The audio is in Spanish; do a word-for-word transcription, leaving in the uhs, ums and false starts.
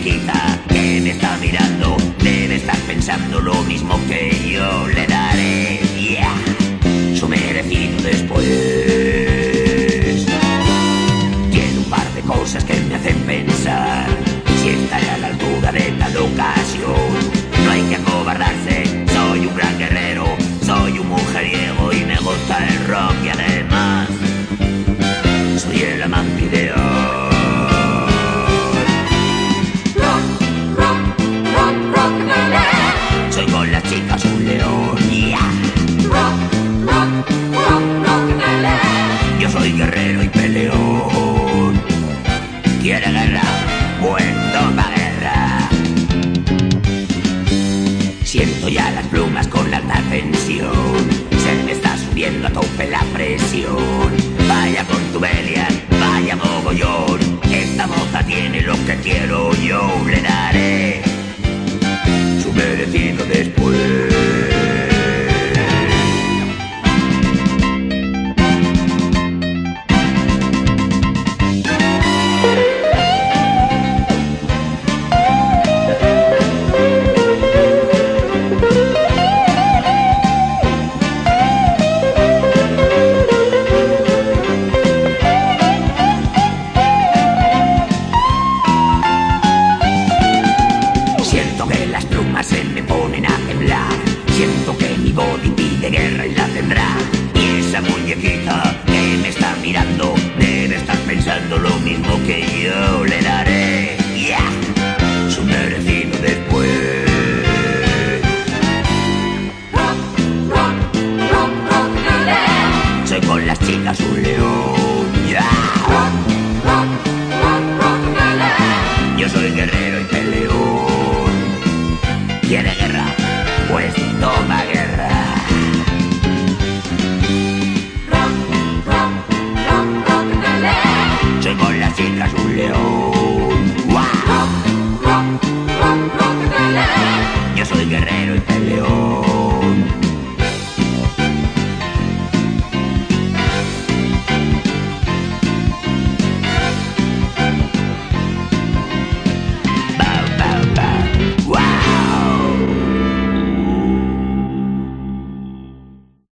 muñequita que me está mirando debe estar pensando lo mismo que yo. Le daré, yeah, su merecido después. Tiene un par de cosas que me hacen pensar si estaré a la altura de tal ocasión. No hay que acobardarse, soy un gran guerrero, soy un mujeriego y me gusta el rock y además soy el amante ideal. Rock, rock, rock, rock and roll. Soy con las chicas un león, yeah. Rock, rock, rock, rock and roll. Yo soy guerrero y peleón. ¿Quiere guerra? Pues toma guerra. Siento ya las plumas con la alta tensión. Se me está subiendo a tope la presión. Vaya con tu Belial, vaya mogollón. Esta moza tiene lo que quiero yo. Le daré su merecido después. Se me ponen a temblar. Siento que mi body pide guerra y la tendrá. Y esa muñequita que me está mirando debe estar pensando lo mismo que yo. Le daré, yeah, su merecido después. Rock, rock, rock, rock, rock. Soy con las chicas un león, yeah. Rock, rock, rock, rock, rock. Yo soy guerrero y peleón. ¿Quiere guerra? Pues toma guerra. Rock, rock, rock, rock, rock. Soy con las chicas un león.